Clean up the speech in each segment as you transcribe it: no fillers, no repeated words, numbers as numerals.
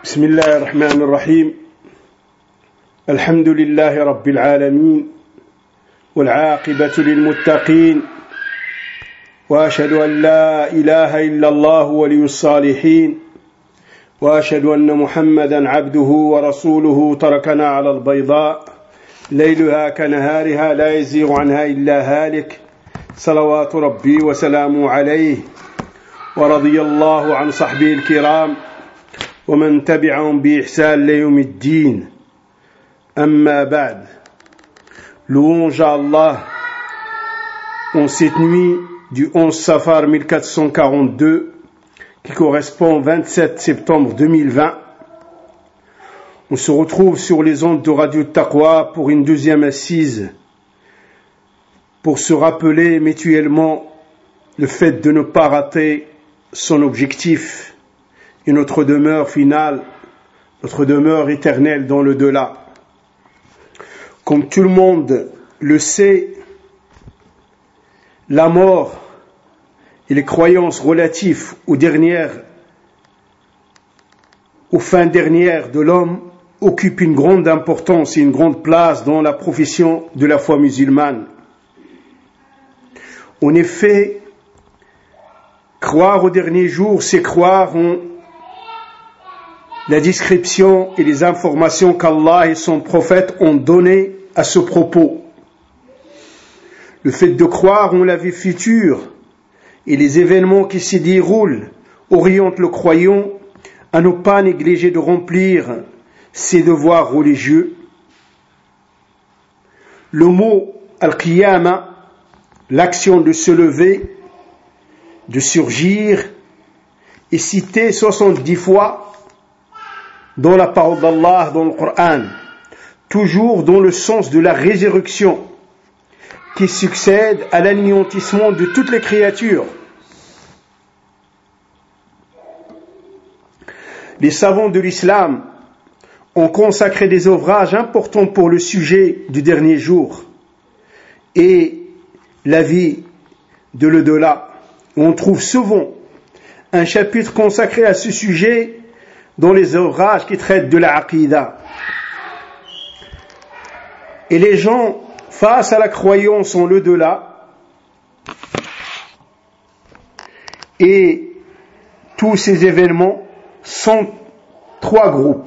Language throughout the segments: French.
بسم الله الرحمن الرحيم الحمد لله رب العالمين والعاقبة للمتقين وأشهد أن لا إله إلا الله ولي الصالحين وأشهد أن محمدا عبده ورسوله تركنا على البيضاء ليلها كنهارها لا يزيغ عنها إلا هالك صلوات ربي وسلامه عليه ورضي الله عن صحبه الكرام ومن تبعهم بإحسان ليوم الدين أما بعد. Louange à Allah en cette nuit du 11 Safar 1442 qui correspond au 27 septembre 2020. On se retrouve sur les ondes de Radio Taqwa pour une deuxième assise pour se rappeler mutuellement le fait de ne pas rater son objectif et notre demeure finale, notre demeure éternelle dans le delà. Comme tout le monde le sait, la mort et les croyances relatives aux fins dernières de l'homme occupent une grande importance et une grande place dans la profession de la foi musulmane. En effet, croire au dernier jour, c'est croire en la description et les informations qu'Allah et son prophète ont données à ce propos. Le fait de croire en la vie future et les événements qui s'y déroulent oriente le croyant à ne pas négliger de remplir ses devoirs religieux. Le mot al-qiyama, l'action de se lever, de surgir, est cité 70 fois dans la parole d'Allah, dans le Coran, toujours dans le sens de la résurrection qui succède à l'anéantissement de toutes les créatures. Les savants de l'islam ont consacré des ouvrages importants pour le sujet du dernier jour et la vie de l'au-delà. On trouve souvent un chapitre consacré à ce sujet dans les ouvrages qui traitent de la aqida. Et les gens, face à la croyance en l'au-delà, et tous ces événements sont trois groupes.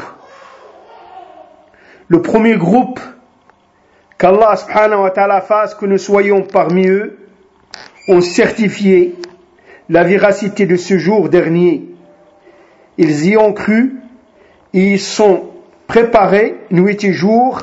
Le premier groupe, qu'Allah subhanahu wa ta'ala fasse que nous soyons parmi eux, ont certifié la véracité de ce jour dernier. Ils y ont cru et ils sont préparés nuit et jour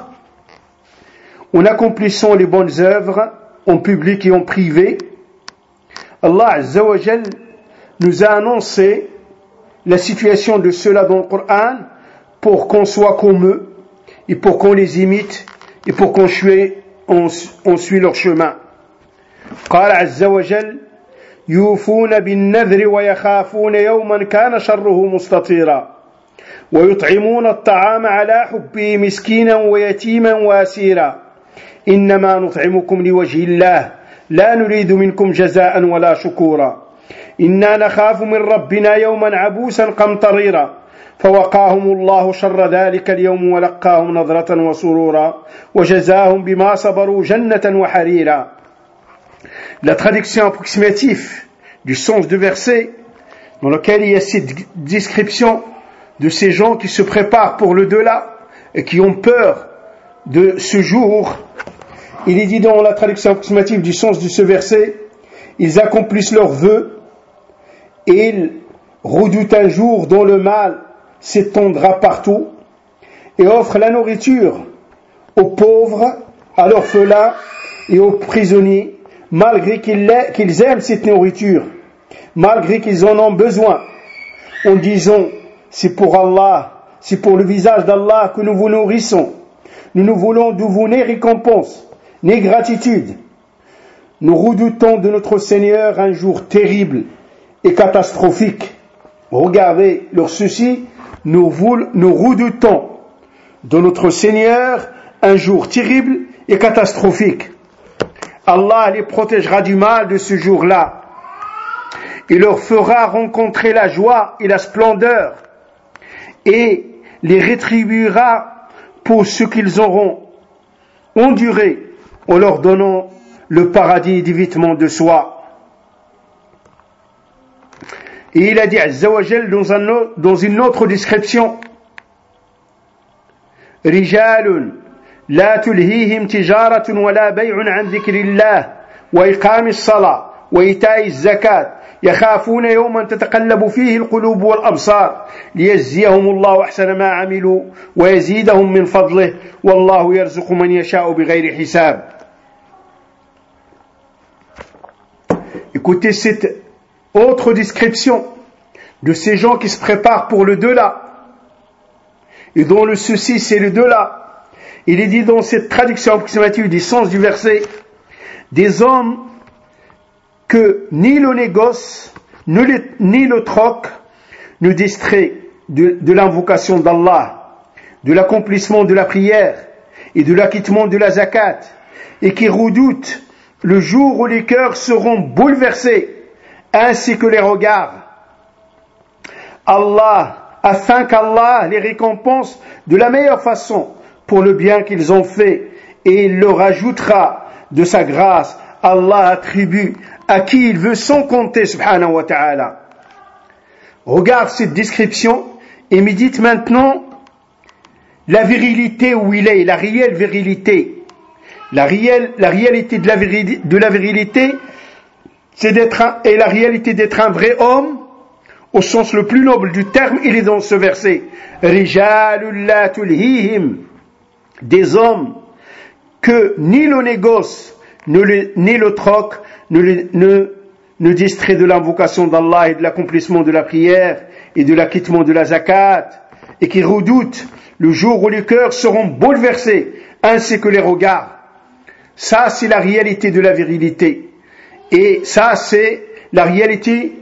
en accomplissant les bonnes œuvres en public et en privé. Allah Azza wa Jal nous a annoncé la situation de ceux-là dans le Coran pour qu'on soit comme eux et pour qu'on les imite et pour qu'on suit leur chemin. قال عز وجل يوفون بالنذر ويخافون يوما كان شره مستطيرا ويطعمون الطعام على حبه مسكينا ويتيما واسيرا إنما نطعمكم لوجه الله لا نريد منكم جزاء ولا شكورا إنا نخاف من ربنا يوما عبوسا قمطريرا فوقاهم الله شر ذلك اليوم ولقاهم نظرة وسرورا وجزاهم بما صبروا جنة وحريرا. La traduction approximative du sens du verset dans lequel il y a cette description de ces gens qui se préparent pour le delà et qui ont peur de ce jour, il est dit dans la traduction approximative du sens de ce verset, ils accomplissent leurs vœux et ils redoutent un jour dont le mal s'étendra partout et offrent la nourriture aux pauvres, à l'orphelin et aux prisonniers, malgré qu'ils aiment cette nourriture, malgré qu'ils en ont besoin, en disant c'est pour Allah, c'est pour le visage d'Allah que nous vous nourrissons. Nous ne voulons de vous ni récompense, ni gratitude. Nous redoutons de notre Seigneur un jour terrible et catastrophique. Regardez leur souci, nous redoutons de notre Seigneur un jour terrible et catastrophique. Allah les protégera du mal de ce jour-là. Il leur fera rencontrer la joie et la splendeur. et les rétribuera pour ce qu'ils auront enduré en leur donnant le paradis d'évitement de soi. Et il a dit Azza wa Jal dans une autre description, رجال لا تلهيهم تجارة ولا بيع عن ذكر الله وإقام الصلاة وإيتاء الزكاة يخافون يوما تتقلب فيه القلوب والأبصار ليجزيهم الله أحسن ما عملوا ويزيدهم من فضله والله يرزق من يشاء بغير حساب. Écoutez cette autre description de ces gens qui se préparent pour le delà et dont le souci c'est le delà. Il est dit dans cette traduction approximative du sens du verset, des hommes que ni le négoce, ni le troc ne distrait de l'invocation d'Allah, de l'accomplissement de la prière et de l'acquittement de la zakat, et qui redoutent le jour où les cœurs seront bouleversés, ainsi que les regards. Afin qu'Allah les récompense de la meilleure façon pour le bien qu'ils ont fait, et il leur ajoutera de sa grâce. Allah attribue à qui il veut sans compter, subhanahu wa ta'ala. Regarde cette description et médite maintenant la virilité où il est, la réelle virilité. La réalité de la virilité, c'est et la réalité d'être un vrai homme, au sens le plus noble du terme, il est dans ce verset. Rijalul la tulhihim, des hommes que ni le négoce, ni le troc ne distrait de l'invocation d'Allah et de l'accomplissement de la prière et de l'acquittement de la zakat, et qui redoutent le jour où les cœurs seront bouleversés, ainsi que les regards. Ça, c'est la réalité de la virilité. Et ça, c'est la réalité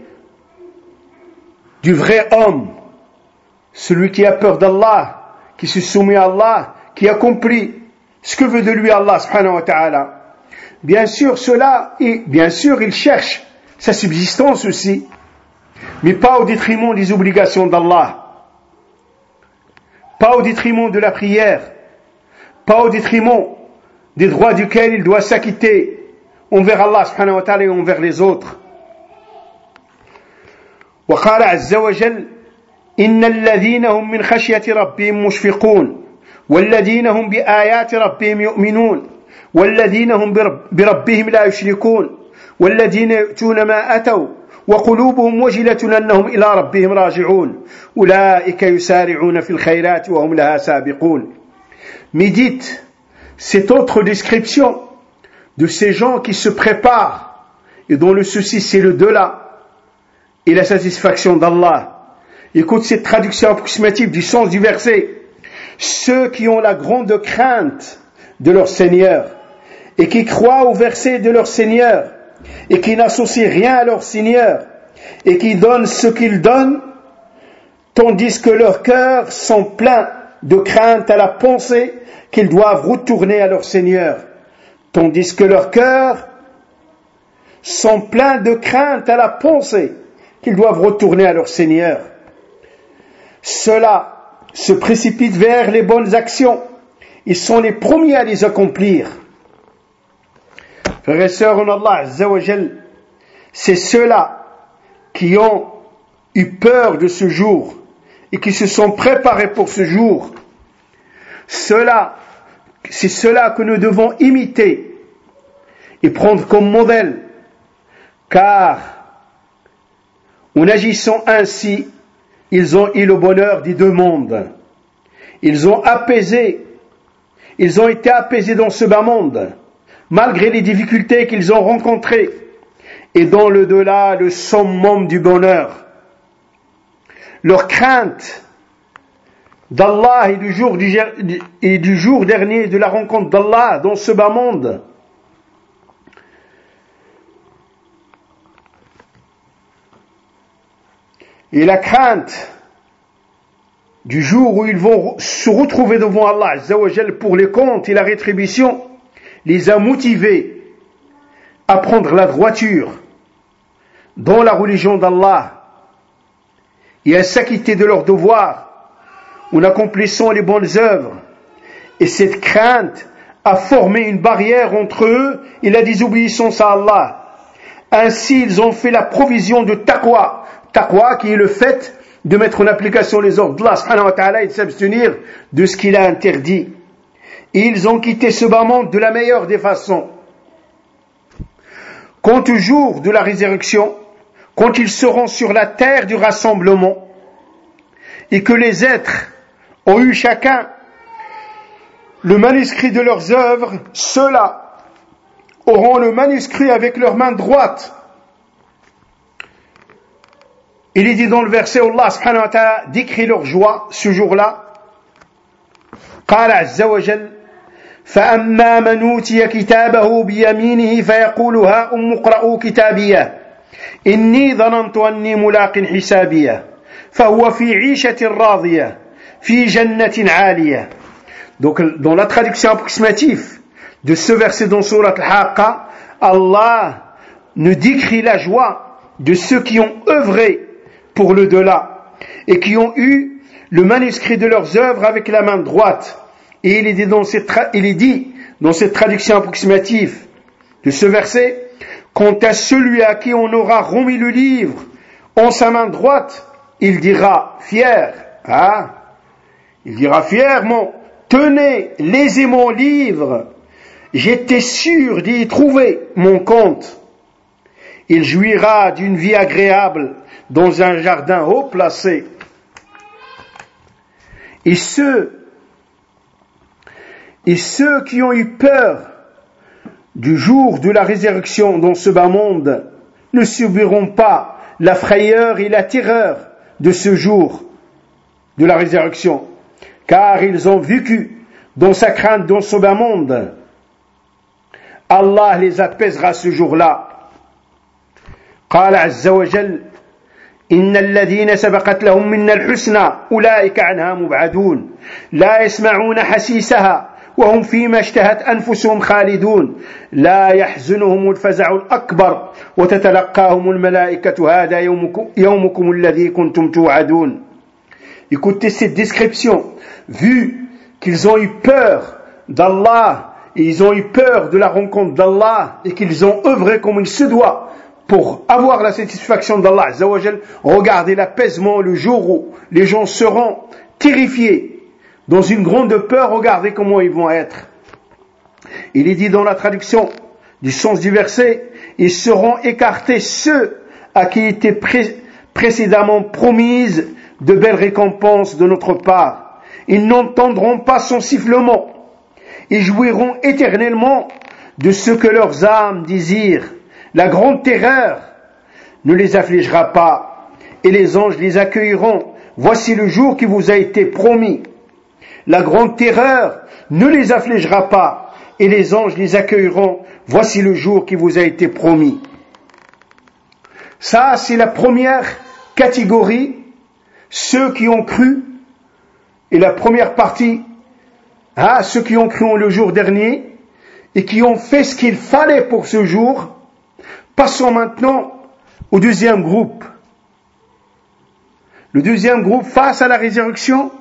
du vrai homme. Celui qui a peur d'Allah, qui se soumet à Allah, qui accomplit ce que veut de lui Allah, subhanahu wa ta'ala. Bien sûr, il cherche sa subsistance aussi, mais pas au détriment des obligations d'Allah, pas au détriment de la prière, pas au détriment des droits duquel il doit s'acquitter envers Allah subhanahu wa ta'ala et envers les autres. وقال عز وجل إن الذين هم من خشية ربهم مشفقون والذين هم بآيات ربهم يؤمنون والذين هم بربهم لا يشركون والذين يؤتون ما أتوا وقلوبهم وجلة أنهم إلى ربهم راجعون أولئك يسارعون في الخيرات وهم لها سابقون. Médite cette autre description de ces gens qui se préparent et dont le souci c'est le delà et la satisfaction d'Allah. Écoute cette traduction approximative du sens du verset. Ceux qui ont la grande crainte de leur Seigneur et qui croient au verset de leur Seigneur et qui n'associent rien à leur Seigneur et qui donnent ce qu'ils donnent, tandis que leurs cœurs sont pleins de crainte à la pensée qu'ils doivent retourner à leur Seigneur. Tandis que leurs cœurs sont pleins de crainte à la pensée qu'ils doivent retourner à leur Seigneur. Ceux-là se précipitent vers les bonnes actions. Ils sont les premiers à les accomplir. Frères et sœurs en Allah Azza wa Jal, c'est ceux-là qui ont eu peur de ce jour et qui se sont préparés pour ce jour. C'est ceux-là que nous devons imiter et prendre comme modèle, car en agissant ainsi, ils ont eu le bonheur des deux mondes. Ils ont été apaisés dans ce bas monde, malgré les difficultés qu'ils ont rencontrées, et dans le delà, le summum du bonheur. Leur crainte d'Allah et du jour dernier de la rencontre d'Allah dans ce bas monde et la crainte du jour où ils vont se retrouver devant Allah Azza wa Jal pour les comptes et la rétribution les a motivés à prendre la droiture dans la religion d'Allah et à s'acquitter de leurs devoirs en accomplissant les bonnes œuvres. Et cette crainte a formé une barrière entre eux et la désobéissance à Allah. Ainsi, ils ont fait la provision de taqwa. Taqwa qui est le fait de mettre en application les ordres d'Allah subhanahu wa ta'ala et de s'abstenir de ce qu'il a interdit. Et ils ont quitté ce bas monde de la meilleure des façons. Quant au jour de la résurrection, quand ils seront sur la terre du rassemblement, et que les êtres ont eu chacun le manuscrit de leurs œuvres, ceux-là auront le manuscrit avec leur main droite. Il est dit dans le verset où Allah subhanahu wa ta'ala décrit leur joie ce jour-là. قال عز وجل فأما من أوتي كتابه بيمينه فيقول هاؤم اقرءوا كتابيه إني ظننت أني ملاق حسابيه فهو في عيشة راضية في جنة عالية. Donc dans la traduction approximative de ce verset dans Surat Al-Haqqa, Allah nous décrit la joie de ceux qui ont œuvré pour le delà et qui ont eu le manuscrit de leurs œuvres avec la main droite. Et il est dit dans cette traduction approximative de ce verset, quant à celui à qui on aura remis le livre en sa main droite, il dira fier, il dira fièrement, tenez, lisez mon livre, j'étais sûr d'y trouver mon compte. Il jouira d'une vie agréable dans un jardin haut placé. Et ceux qui ont eu peur du jour de la résurrection dans ce bas monde ne subiront pas la frayeur et la terreur de ce jour de la résurrection, car ils ont vécu dans sa crainte dans ce bas monde. Allah les apaisera ce jour-là. قال عز وجل إن الذين سبقت لهم منا الحسنى أولئك عنها مبعدون لا يسمعون حسيسها وهم فيما اشتهت أنفسهم خالدون لا يحزنهم الفزع الأكبر وتتلقاهم الملائكة هذا يومكم الذي كنتم توعدون. Écoutez cette description, vu qu'ils ont eu peur d'Allah et ils ont eu peur de la rencontre d'Allah et qu'ils ont œuvré comme il se doit pour avoir la satisfaction d'Allah Azza wa Jal, regardez l'apaisement le jour où les gens seront terrifiés dans une grande peur, regardez comment ils vont être. Il est dit dans la traduction du sens du verset, ils seront écartés ceux à qui étaient précédemment promises de belles récompenses de notre part. Ils n'entendront pas son sifflement. Ils jouiront éternellement de ce que leurs âmes désirent. La grande terreur ne les affligera pas, et les anges les accueilleront. Voici le jour qui vous a été promis. La grande terreur ne les affligera pas, et les anges les accueilleront. Voici le jour qui vous a été promis. Ça, c'est la première catégorie, ceux qui ont cru, et la première partie, ceux qui ont cru en le jour dernier, et qui ont fait ce qu'il fallait pour ce jour. Passons maintenant au deuxième groupe. Le deuxième groupe face à la résurrection,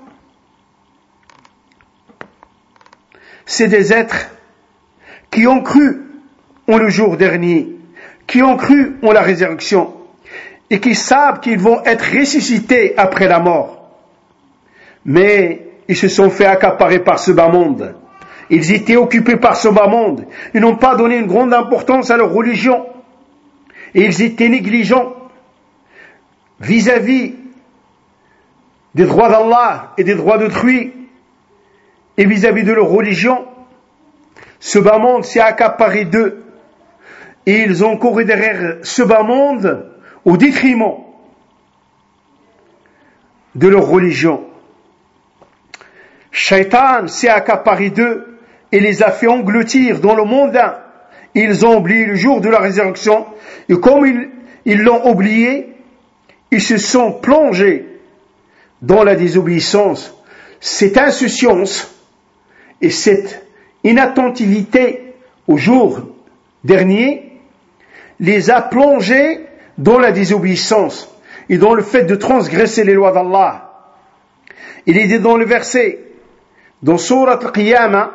c'est des êtres qui ont cru en le jour dernier, qui ont cru en la résurrection et qui savent qu'ils vont être ressuscités après la mort. Mais ils se sont fait accaparer par ce bas monde. Ils étaient occupés par ce bas monde. Ils n'ont pas donné une grande importance à leur religion. Et ils étaient négligents vis-à-vis des droits d'Allah et des droits d'autrui et vis-à-vis de leur religion. Ce bas monde s'est accaparé d'eux et ils ont couru derrière ce bas monde au détriment de leur religion. Shaitan s'est accaparé d'eux et les a fait engloutir dans le mondain. Ils ont oublié le jour de la résurrection et comme ils l'ont oublié, ils se sont plongés dans la désobéissance. Cette insouciance et cette inattentivité au jour dernier les a plongés dans la désobéissance et dans le fait de transgresser les lois d'Allah. Il est dit dans le verset, dans Sourate Al-Qiyamah,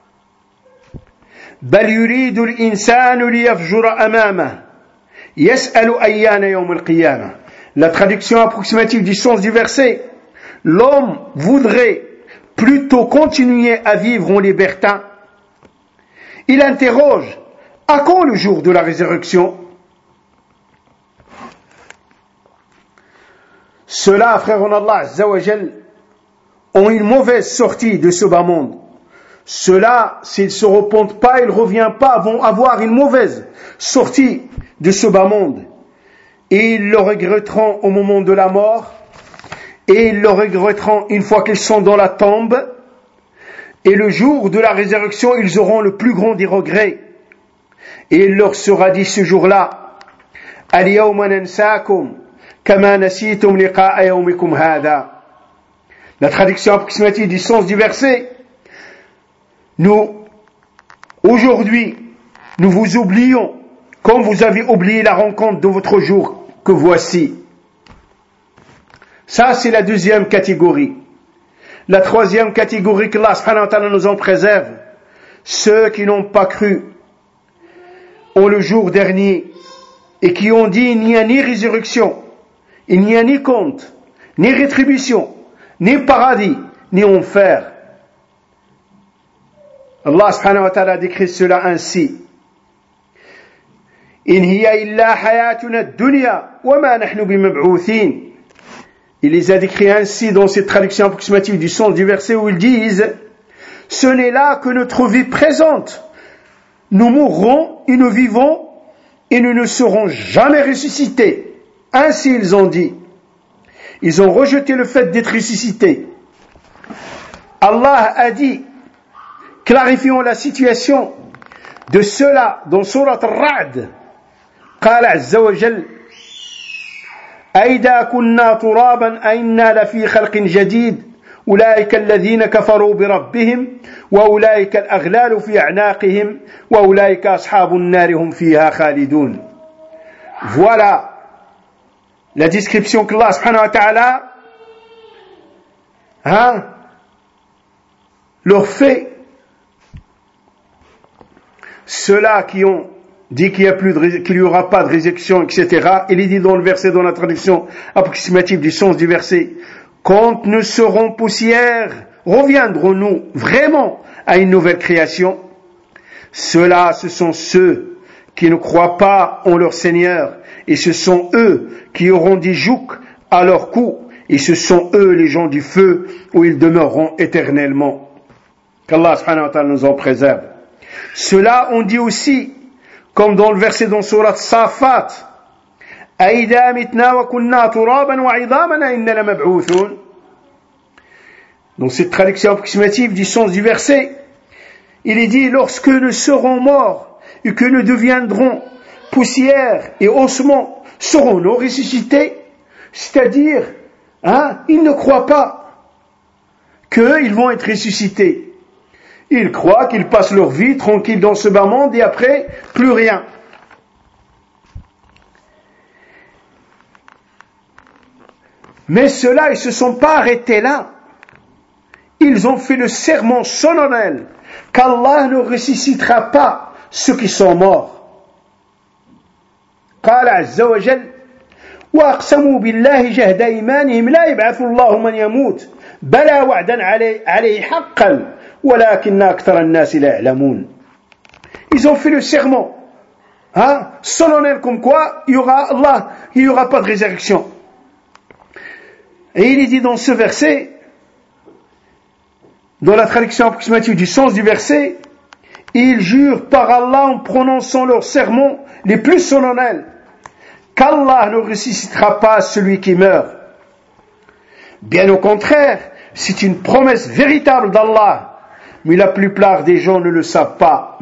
بل يريد الإنسان ليفجر أمامه يسأل أيان يوم القيامة. La traduction approximative du sens du verset, l'homme voudrait plutôt continuer à vivre en libertin. Il interroge, à quand le jour de la résurrection? Ceux-là, frères en Allah Azza wa Jal, ont une mauvaise sortie de ce bas monde. Ceux-là, s'ils ne se repentent pas, ils ne reviennent pas, vont avoir une mauvaise sortie de ce bas monde. Et ils le regretteront au moment de la mort, et ils le regretteront une fois qu'ils sont dans la tombe, et le jour de la résurrection, ils auront le plus grand des regrets. Et il leur sera dit ce jour-là, Al-yawma nansakum kama nasitum liqa'a yawmikum hadha. La traduction approximative du sens du verset, aujourd'hui, nous vous oublions comme vous avez oublié la rencontre de votre jour que voici. Ça, c'est la deuxième catégorie. La troisième catégorie que Allah subhanahu wa ta'ala nous en préserve, ceux qui n'ont pas cru en le jour dernier et qui ont dit il n'y a ni résurrection, il n'y a ni compte, ni rétribution, ni paradis, ni enfer. Allah subhanahu wa ta'ala décrit cela ainsi. In hiya illa hayatuna ad-dunya wa ma nahnu bimab'uthin. Il les a décrits ainsi dans cette traduction approximative du sens du verset où ils disent ce n'est là que notre vie présente. Nous mourrons et nous vivons et nous ne serons jamais ressuscités. Ainsi ils ont dit. Ils ont rejeté le fait d'être ressuscités. Allah a dit, clarifions la situation de ceux-là dans Sourate Ar-Ra'd. قال عز وجل أَإِذَا كُنَّا تُرَابًا أَإِنَّا لَفِي خَلْقٍ جَدِيدٍ أُولَئِكَ الَّذِينَ كَفَرُوا بِرَبِّهِمْ وَأُولَئِكَ الْأَغْلَالُ فِي أَعْنَاقِهِمْ وَأُولَئِكَ أَصْحَابُ النَّارِ هُمْ فِيهَا خَالِدُونَ. Voilà la description qu'Allah subhanahu wa ta'ala leur fait. Ceux-là qui ont dit qu'il n'y aura pas de résurrection, etc. Il est dit dans le verset, dans la traduction approximative du sens du verset, quand nous serons poussière, reviendrons-nous vraiment à une nouvelle création? Ceux-là, ce sont ceux qui ne croient pas en leur Seigneur, et ce sont eux qui auront des jougs à leur cou, et ce sont eux les gens du feu où ils demeureront éternellement. Qu'Allah subhanahu wa ta'ala nous en préserve. Ceux-là ont dit aussi, comme dans le verset dans Sourate Safat, أَإِذَا مِتْنَا وَكُنَّا تُرَابًا وَعِظَامًا أَإِنَّا لَمَبْعُوثُونَ. Dans cette traduction approximative du sens du verset, il est dit, lorsque nous serons morts et que nous deviendrons poussière et ossements, serons-nous ressuscités? C'est-à-dire, ils ne croient pas qu'ils vont être ressuscités. Ils croient qu'ils passent leur vie tranquille dans ce bas monde et après, plus rien. Mais ceux-là, ils ne se sont pas arrêtés là. Ils ont fait le serment solennel qu'Allah ne ressuscitera pas ceux qui sont morts. قال عز وجل وأقسموا بالله جهد إيمانهم لا يبعث الله من يموت بلى وعدا عليه حقا ولكن أكثر الناس لا يعلمون. Ils ont fait le serment solennel comme quoi il y aura pas de résurrection. Et il est dit dans ce verset, dans la traduction approximative du sens du verset, ils jurent par Allah en prononçant leurs serments les plus solennels qu'Allah ne ressuscitera pas celui qui meurt. Bien au contraire, c'est une promesse véritable d'Allah, mais la plupart des gens ne le savent pas.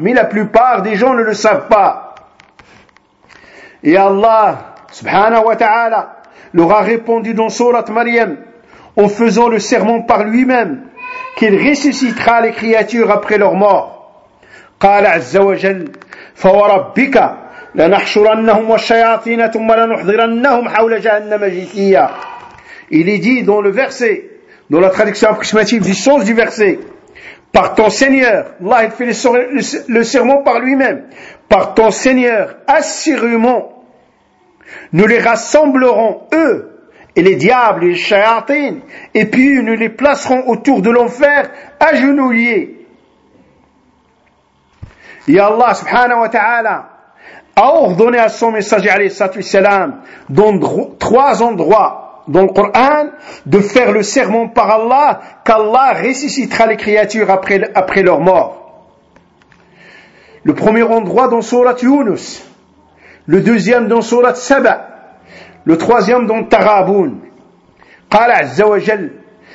Et Allah, subhanahu wa ta'ala, leur a répondu dans Sourate Maryam, en faisant le serment par lui-même, qu'il ressuscitera les créatures après leur mort. قال عز وجل فوربك لنحشرنهم والشياطين ثم لنحضرنهم حول جهنم جثيا. Il est dit dans le verset dans la traduction approximative du sens du verset, par ton Seigneur, Allah il fait le serment par lui-même, par ton Seigneur, assurément, nous les rassemblerons, eux, et les diables et les shayatines, et puis nous les placerons autour de l'enfer, agenouillés. Et Allah subhanahu wa ta'ala a ordonné à son messager alayhi salatu wassalam, dans 3 endroits dans le Coran, de faire le serment par Allah qu'Allah ressuscitera les créatures après leur mort. Le premier endroit dans Surat Yunus, le deuxième dans Surat Saba, le troisième dans Taghabun. قال عز وجل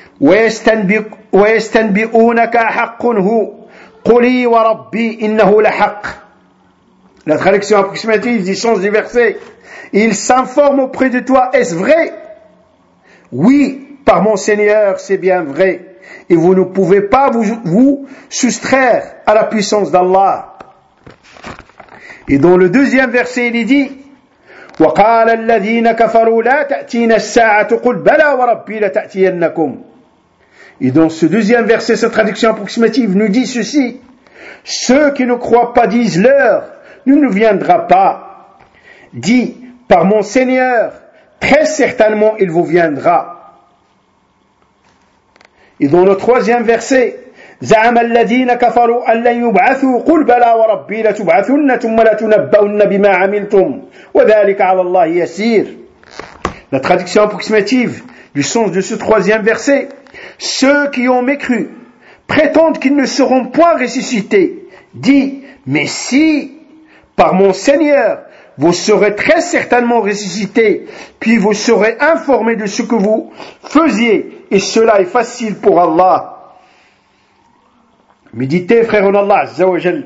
ويستنبئونك حق هو قل وربي إنه لحق. La traduction approximative du sens du verset. Ils s'informent auprès de toi, est-ce vrai? Oui, par mon Seigneur, c'est bien vrai. Et vous ne pouvez pas vous soustraire à la puissance d'Allah. Et dans le deuxième verset, il est dit وقال الذين كفروا لا تأتينا الساعة قل بلى وربي لتأتينكم. Et dans ce deuxième verset, cette traduction approximative nous dit ceci: ceux qui ne croient pas disent l'heure ne nous viendra pas. Dis, par mon Seigneur, très certainement il vous viendra. Et dans le troisième verset, زعم الذين كفروا أن لن يبعثوا قل بلى وربي لتبعثن ثم لتنبؤن بما عملتم وذلك على الله يسير. La traduction approximative du sens de ce troisième verset: ceux qui ont mécru prétendent qu'ils ne seront point ressuscités. Dis, mais si, par mon Seigneur, vous serez très certainement ressuscités, puis vous serez informés de ce que vous faisiez, et cela est facile pour Allah. Méditez, frère en Allah Azza wa Jal.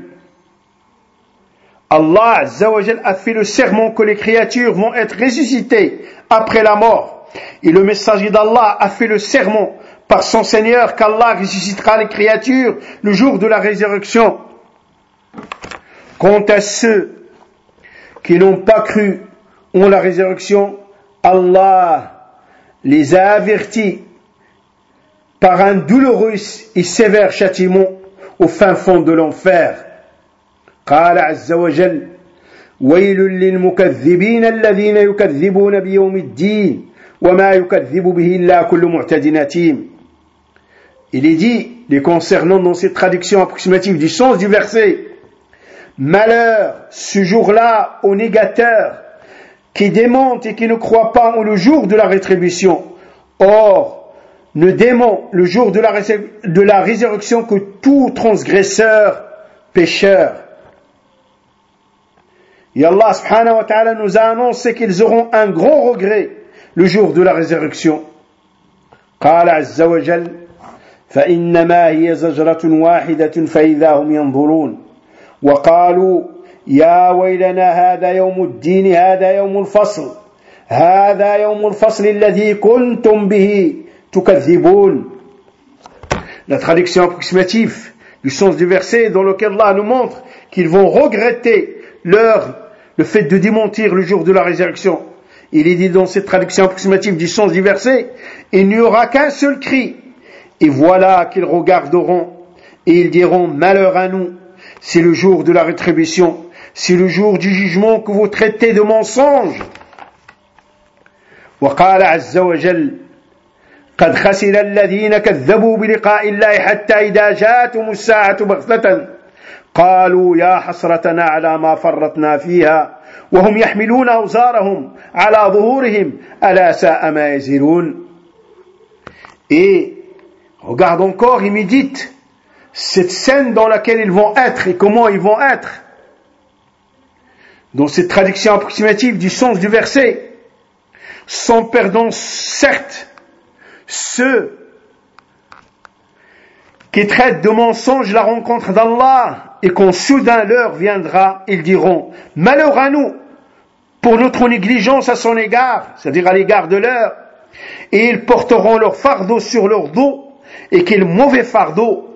Allah Azza wa Jal a fait le serment que les créatures vont être ressuscitées après la mort. Et le messager d'Allah a fait le serment par son Seigneur qu'Allah ressuscitera les créatures le jour de la résurrection. Quant à ceux qui n'ont pas cru en la résurrection, Allah les a avertis par un douloureux et sévère châtiment au fin fond de l'enfer. قال عز وجل ويل للمكذبين الذين يكذبون بيوم الدين وما يكذب به إلا كل معتد أثيم. Il est dit, les concernant dans cette traduction approximative du sens du verset: malheur ce jour-là aux négateurs qui démentent et qui ne croient pas en le jour de la rétribution. Or, ne dément le jour de la résurrection que tout transgresseur, pécheur. Et Allah subhanahu wa ta'ala nous a annoncé qu'ils auront un grand regret le jour de la résurrection. قال عز وجل فإنما هي زجرة واحدة فإذا هم ينظرون وقالوا يا ويلنا هذا يوم الدين هذا يوم الفصل هذا يوم الفصل الذي كنتم به تكذبون. La traduction approximative du sens du verset dans lequel Allah nous montre qu'ils vont regretter le fait de démentir le jour de la résurrection. Il est dit dans cette traduction approximative du sens du verset: il n'y aura qu'un seul cri, et voilà qu'ils regarderont et ils diront malheur à nous, c'est le jour de la rétribution, c'est le jour du jugement que vous traitez de mensonge. وقال عز وجل قد خسر الذين كذبوا بلقاء الله حتى إذا جاءتهم الساعة بغتة قالوا يا حسرتنا على ما فرطنا فيها وهم يحملون أوزارهم على ظهورهم ألا ساء ما يزرون. Et regarde encore et médite cette scène dans laquelle ils vont être et comment ils vont être. Dans cette traduction approximative du sens du verset, sans perdant certes ceux qui traitent de mensonge la rencontre d'Allah, et quand soudain l'heure viendra, ils diront malheur à nous pour notre négligence à son égard, c'est-à-dire à l'égard de l'heure, et ils porteront leur fardeau sur leur dos, et quel mauvais fardeau.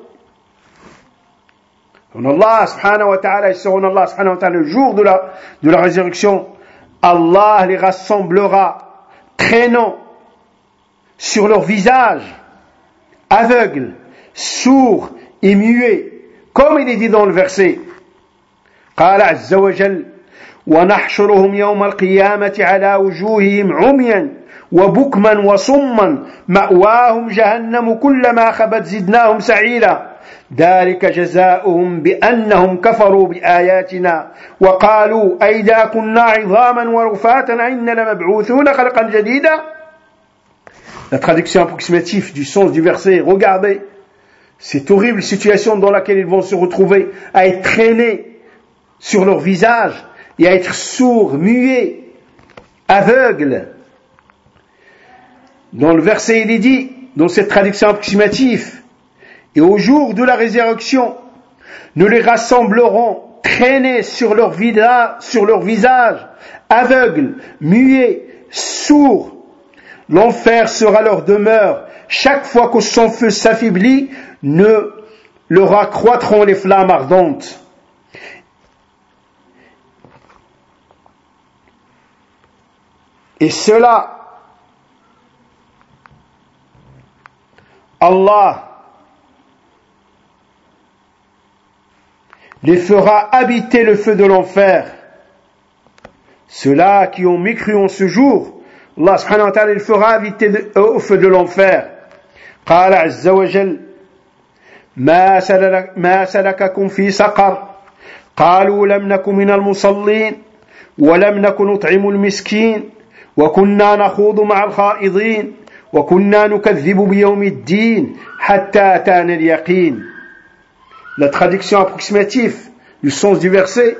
Allah subhanahu wa ta'ala, Allah subhanahu wa ta'ala, le jour de la résurrection, Allah les rassemblera traînant sur leur visage aveugles, sourds et muets, comme il est dit dans le verset. قال عز وجل ونحشرهم يوم القيامة على وجوههم عميا وبكما وصما مأواهم جهنم كلما خبت زدناهم سعيرا ذلك جزاؤهم بأنهم كفروا بآياتنا وقالوا أئذا كنا عظاما ورفاتا أئنا لمبعوثون خلقا جديدا. La traduction approximative du sens du verset, regardez cette horrible situation dans laquelle ils vont se retrouver, à être traînés sur leur visage et à être sourds, muets, aveugles. Dans le verset, il est dit, dans cette traduction approximative, et au jour de la résurrection, nous les rassemblerons traînés sur leur visage, aveugles, muets, sourds. L'enfer sera leur demeure. Chaque fois que son feu s'affaiblit, ne leur accroîtront les flammes ardentes. Et cela, Allah les fera habiter le feu de l'enfer. Ceux-là qui ont mécru en ce jour, Allah subhanahu wa ta'ala les fera habiter au feu de l'enfer. قال عز وجل ما سلككم في سقر قالوا لم نك من المصلين ولم نك نطعم المسكين وكنا نخوض مع الخائضين وكنا نكذب بيوم الدين حتى أتانا اليقين. La traduction approximative du sens du verset.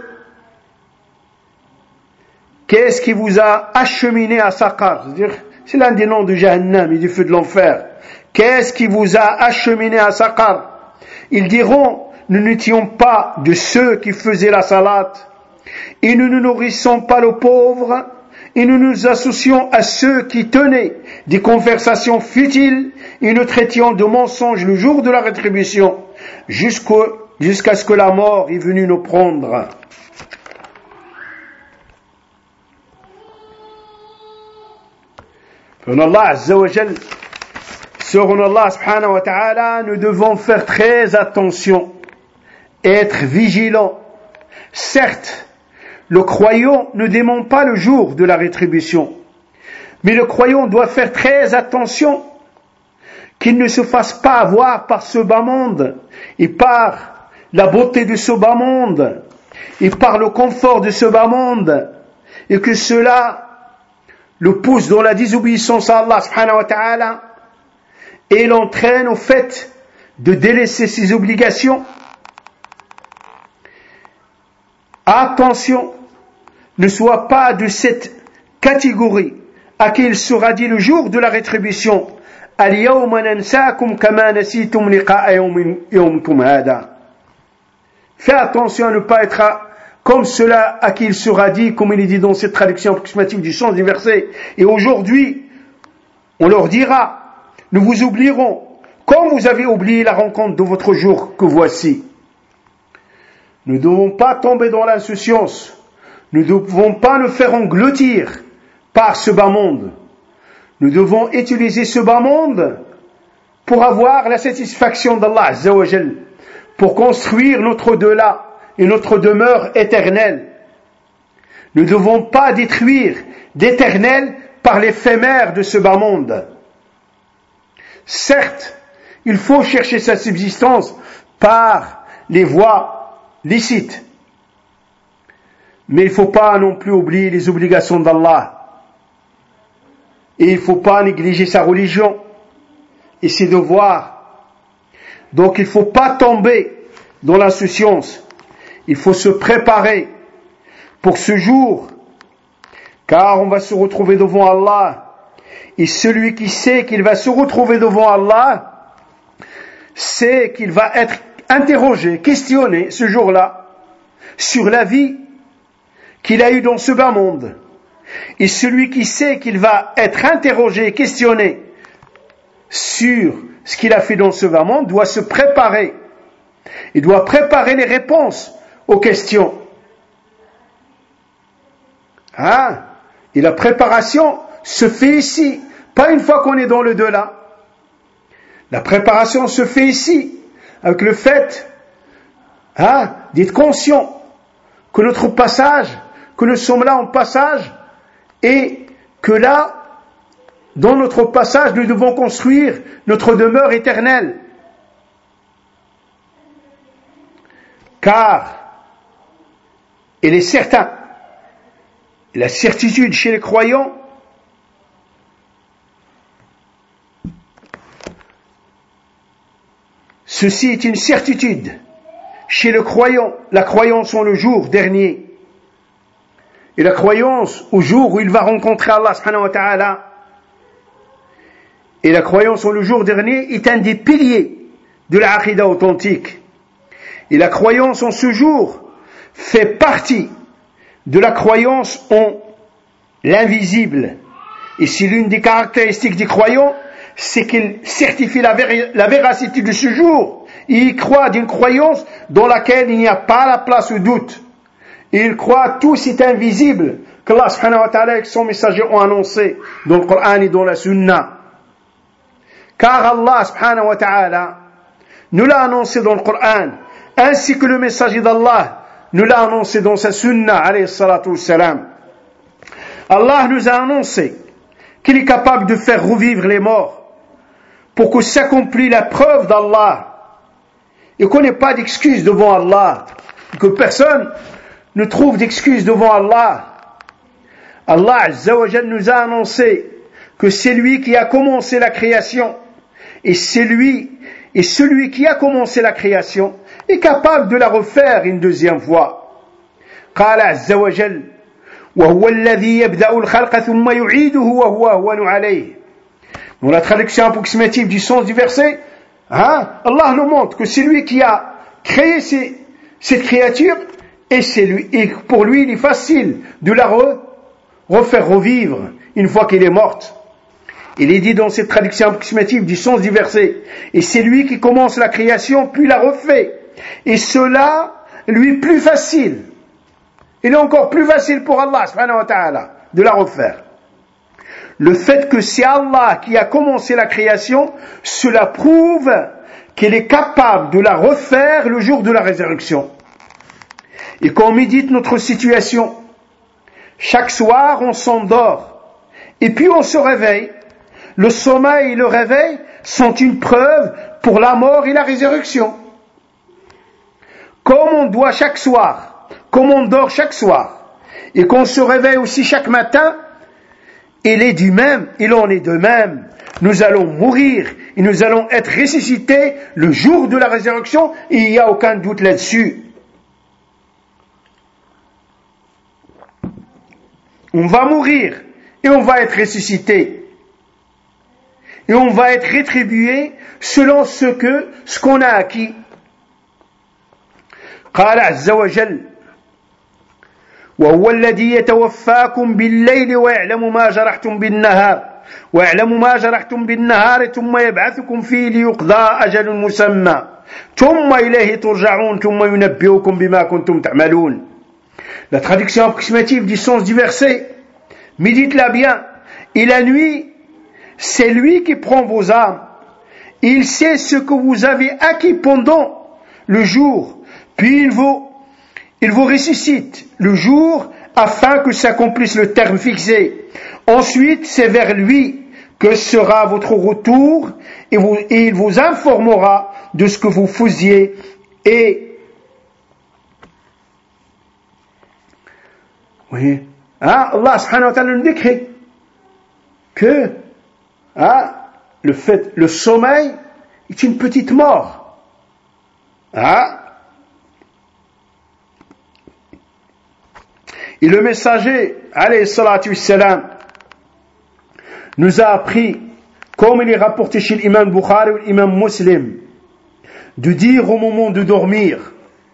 Qu'est-ce qui vous a acheminé à Saqar? C'est-à-dire, c'est l'un des noms de Jahannam et du feu de l'enfer. Qu'est-ce qui vous a acheminé à Saqar? Ils diront, nous n'étions pas de ceux qui faisaient la salate, et nous ne nourrissons pas le pauvre, et nous nous associons à ceux qui tenaient des conversations futiles, et nous traitions de mensonges le jour de la rétribution, jusqu'à ce que la mort est venue nous prendre. Selon Allah subhanahu wa ta'ala, nous devons faire très attention, être vigilants. Certes, le croyant ne dément pas le jour de la rétribution, mais le croyant doit faire très attention qu'il ne se fasse pas avoir par ce bas monde et par la beauté de ce bas monde et par le confort de ce bas monde, et que cela le pousse dans la désobéissance à Allah subhanahu wa ta'ala et l'entraîne au fait de délaisser ses obligations. Attention, ne sois pas de cette catégorie à qui il sera dit le jour de la rétribution: Al-yawma nansakum kama nasitum liqa'a yawmikum hada. Fais attention à ne pas être comme cela à qui il sera dit, comme il est dit dans cette traduction approximative du sens du verset. Et aujourd'hui, on leur dira: nous vous oublierons, comme vous avez oublié la rencontre de votre jour que voici. Nous ne devons pas tomber dans l'insouciance. Nous ne devons pas nous faire engloutir par ce bas monde. Nous devons utiliser ce bas monde pour avoir la satisfaction d'Allah Azza wa Jal, pour construire notre au-delà et notre demeure éternelle. Nous ne devons pas détruire d'éternel par l'éphémère de ce bas monde. Certes, il faut chercher sa subsistance par les voies licites, mais il ne faut pas non plus oublier les obligations d'Allah, et il ne faut pas négliger sa religion et ses devoirs. Donc il ne faut pas tomber dans l'insouciance. Il faut se préparer pour ce jour, car on va se retrouver devant Allah. Et celui qui sait qu'il va se retrouver devant Allah, sait qu'il va être interrogé, questionné ce jour-là, sur la vie qu'il a eue dans ce bas monde. Et celui qui sait qu'il va être interrogé, questionné sur ce qu'il a fait dans ce bas monde, doit se préparer. Il doit préparer les réponses aux questions. Et la préparation se fait ici, pas une fois qu'on est dans le delà. La préparation se fait ici, avec le fait d'être conscient que notre passage, que nous sommes là en passage, et que là, dans notre passage, nous devons construire notre demeure éternelle. Car il est certain, la certitude chez les croyants, ceci est une certitude chez le croyant, la croyance en le jour dernier et la croyance au jour où il va rencontrer Allah subhanahu wa ta'ala. Et la croyance en le jour dernier est un des piliers de la aqidah authentique. Et la croyance en ce jour fait partie de la croyance en l'invisible. Et c'est l'une des caractéristiques des croyants, c'est qu'ils certifient la véracité de ce jour. Ils croient d'une croyance dans laquelle il n'y a pas la place au doute. Et ils croient tout c'est invisible qu'Allah subhanahu wa ta'ala et son messager ont annoncé dans le Coran et dans la Sunna. Car Allah subhanahu wa ta'ala nous l'a annoncé dans le Coran, ainsi que le messager d'Allah nous l'a annoncé dans sa Sunna alayhi salatu wassalam. Allah nous a annoncé qu'il est capable de faire revivre les morts pour que s'accomplisse la preuve d'Allah et qu'on n'ait pas d'excuses devant Allah, que personne ne trouve d'excuses devant Allah. Allah Azza wa Jal nous a annoncé que c'est lui qui a commencé la création et celui qui a commencé la création est capable de la refaire une deuxième fois. قال عز وجل وهو الذي يبدأ الخلق ثم يعيده وهو أهون عليه. Dans la traduction approximative du sens du verset, Allah nous montre que c'est lui qui a créé cette créature et pour lui il est facile de la refaire revivre une fois qu'elle est morte. Il est dit dans cette traduction approximative du sens du verset, et c'est lui qui commence la création puis la refait, et cela lui est plus facile. Il est encore plus facile pour Allah subhanahu wa ta'ala de la refaire. Le fait que c'est Allah qui a commencé la création, cela prouve qu'il est capable de la refaire le jour de la résurrection. Et quand on médite notre situation, chaque soir on s'endort, et puis on se réveille. Le sommeil et le réveil sont une preuve pour la mort et la résurrection. Comme on doit chaque soir, comme on dort chaque soir, et qu'on se réveille aussi chaque matin, il en est de même. Nous allons mourir et nous allons être ressuscités le jour de la résurrection, et il n'y a aucun doute là-dessus. On va mourir et on va être ressuscité. Et on va être rétribué selon ce qu'on a acquis. قال عز وجل وهو الذي يتوفاكم بالليل ويعلم ما جرحتم بالنهار ثم يبعثكم فيه ليقضى أجل مسمى ثم إليه ترجعون ثم ينبئكم بما كنتم تعملون. La traduction approximative du sens du verset, médite-la bien. Et la nuit, c'est lui qui prend vos âmes. Il sait ce que vous avez acquis pendant le jour. Puis il vous ressuscite le jour afin que s'accomplisse le terme fixé. Ensuite, c'est vers lui que sera votre retour et il vous informera de ce que vous faisiez. Et oui, Allah subhanahu wa ta'ala nous décrit que le sommeil est une petite mort. Et le messager, alayhi salatu wassalam, nous a appris, comme il est rapporté chez l'imam Bukhari ou l'imam Muslim, de dire au moment de dormir,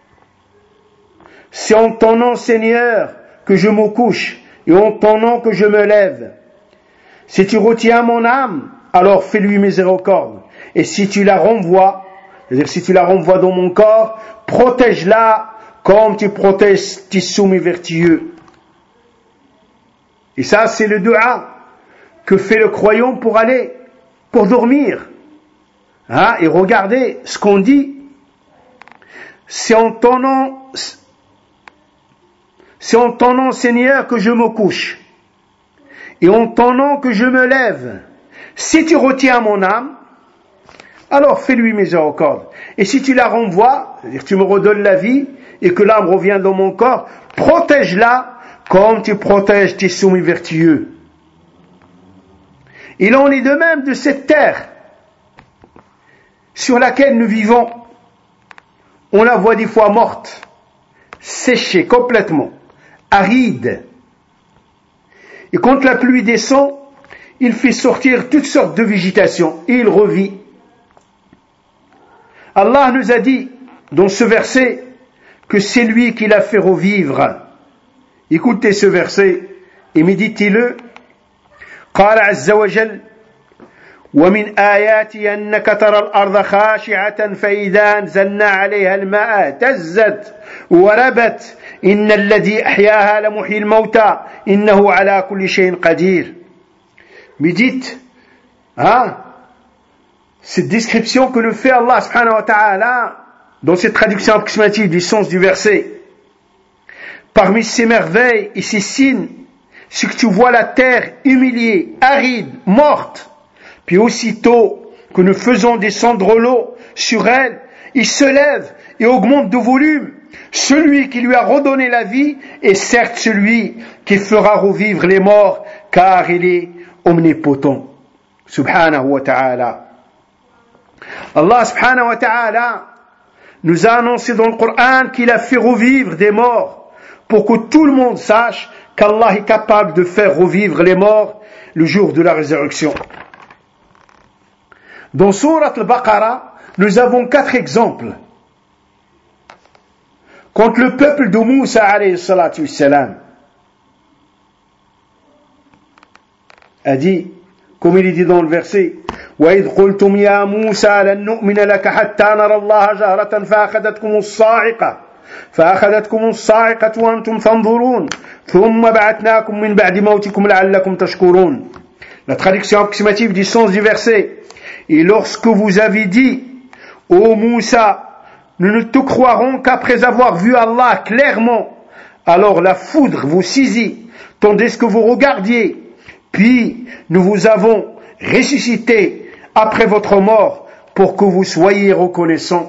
c'est en ton nom Seigneur que je me couche et en ton nom que je me lève. Si tu retiens mon âme, alors fais-lui miséricorde. Et si tu la renvoies, c'est-à-dire si tu la renvoies dans mon corps, protège-la comme tu protèges tes soumis vertueux. Et ça, c'est le dua que fait le croyant pour dormir. Et regardez ce qu'on dit. C'est en ton nom, Seigneur, que je me couche. Et en ton nom que je me lève. Si tu retiens mon âme, alors fais-lui miséricorde. Et si tu la renvoies, c'est-à-dire tu me redonnes la vie et que l'âme revient dans mon corps, protège-la comme tu protèges tes soumis vertueux. Il en est de même de cette terre sur laquelle nous vivons. On la voit des fois morte, séchée complètement, aride. Et quand la pluie descend, il fait sortir toutes sortes de végétation et il revit. Allah nous a dit dans ce verset que c'est lui qui l'a fait revivre. Écoutez ce verset et méditez-le. قال عز وجل ومن آياته أنك ترى الأرض خاشعة فإذا أنزلنا عليها الماء اهتزت وربت إن الذي أحياها لمحيي الموتى إنه على كل شيء قدير. Médite, cette description que nous fait Allah subhanahu wa ta'ala dans cette traduction approximative du sens du verset. Parmi ces merveilles et ces signes, c'est que tu vois la terre humiliée, aride, morte, puis aussitôt que nous faisons descendre l'eau sur elle, il se lève et augmente de volume. Celui qui lui a redonné la vie est certes celui qui fera revivre les morts, car il est omnipotent. Subhanahu wa ta'ala. Allah subhanahu wa ta'ala nous a annoncé dans le Coran qu'il a fait revivre des morts pour que tout le monde sache qu'Allah est capable de faire revivre les morts le jour de la résurrection. Dans Surat al-Baqarah, nous avons 4 exemples. Quand le peuple de Moussa alayhi salatu wassalam a dit, comme il est dit dans le verset, وَإِذْ قُلْتُمْ يَا مُوسَى لَن نُؤْمِنَ لَكَ حَتَّى نَرَى اللَّهَ جَهْرَةً فأخذتكم الصاعقة وأنتم تنظرون ثم بعثناكم من بعد موتكم لعلكم تشكرون. La traduction approximative du sens du verset. Et lorsque vous avez dit, ô Moussa, nous ne te croirons qu'après avoir vu Allah clairement, alors la foudre vous saisit, tandis que vous regardiez, puis nous vous avons ressuscité après votre mort pour que vous soyez reconnaissants.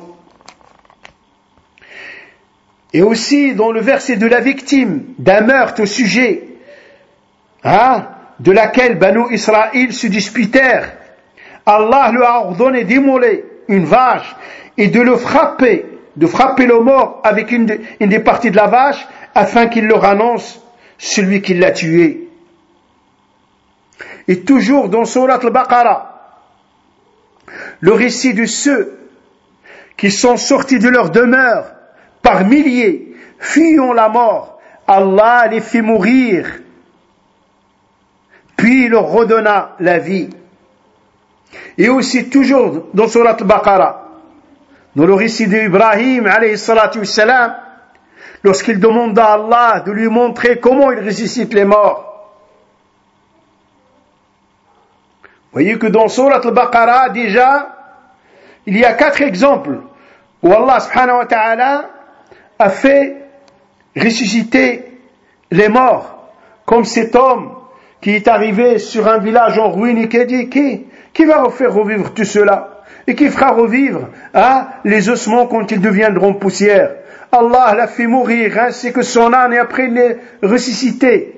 Et aussi dans le verset de la victime d'un meurtre au sujet de laquelle Banu Israël se disputèrent, Allah lui a ordonné d'immoler une vache et de le frapper, le mort avec une des parties de la vache afin qu'il leur annonce celui qui l'a tué. Et toujours dans Surat al-Baqarah, le récit de ceux qui sont sortis de leur demeure par milliers, fuyant la mort, Allah les fit mourir, puis leur redonna la vie. Et aussi toujours dans Surat al-Baqarah, dans le récit d'Ibrahim alayhi salatu wassalam, lorsqu'il demanda à Allah de lui montrer comment il ressuscite les morts. Vous voyez que dans Surat al-Baqarah déjà, il y a 4 exemples où Allah subhanahu wa ta'ala a fait ressusciter les morts, comme cet homme qui est arrivé sur un village en ruine et qui a dit qui va faire revivre tout cela et qui fera revivre les ossements quand ils deviendront poussière. Allah l'a fait mourir ainsi que son âne et après il l'a ressuscité.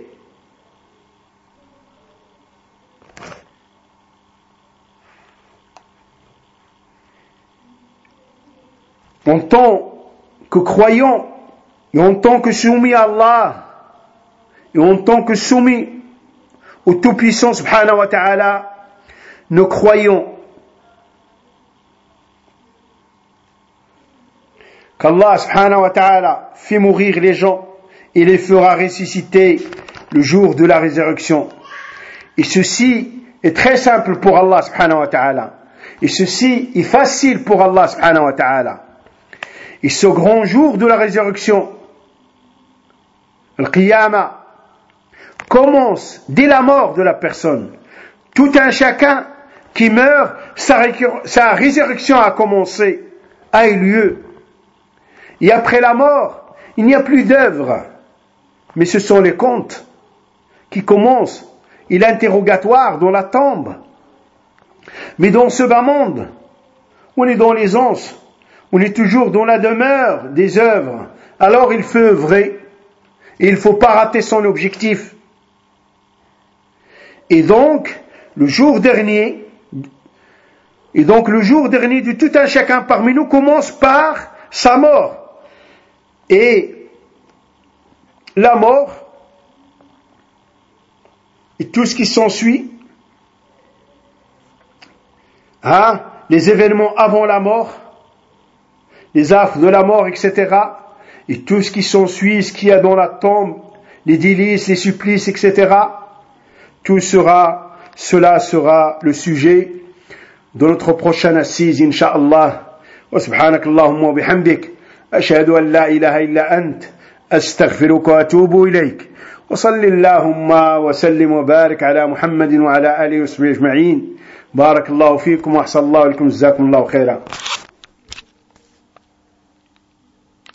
En tant que croyants et en tant que soumis à Allah et en tant que soumis au Tout-Puissant subhanahu wa ta'ala, nous croyons qu'Allah subhanahu wa ta'ala fait mourir les gens et les fera ressusciter le jour de la résurrection. Et ceci est très simple pour Allah subhanahu wa ta'ala. Et ceci est facile pour Allah subhanahu wa ta'ala. Et ce grand jour de la résurrection, le Qiyamah, commence dès la mort de la personne. Tout un chacun qui meurt, sa résurrection a commencé, a eu lieu. Et après la mort, il n'y a plus d'œuvre, mais ce sont les comptes qui commencent et l'interrogatoire dans la tombe. Mais dans ce bas monde, on est dans les anses, on est toujours dans la demeure des œuvres. Alors il faut œuvrer et il ne faut pas rater son objectif. Et donc, le jour dernier de tout un chacun parmi nous commence par sa mort. Et la mort et tout ce qui s'ensuit, les événements avant la mort, les affres de la mort, etc., et tout ce qui s'ensuit, ce qu'il y a dans la tombe, les délices, les supplices, etc., cela sera le sujet de notre prochaine assise, incha'Allah. Wa subhanakallahumma wa bihamdik, ashhadu an la ilaha illa ant, astaghfiruka wa atubu ilayk. وصل اللهم وسلم وبارك على محمد وعلى آله وصحبه أجمعين. بارك الله فيكم وأحسن الله لكم، جزاكم الله خيرا.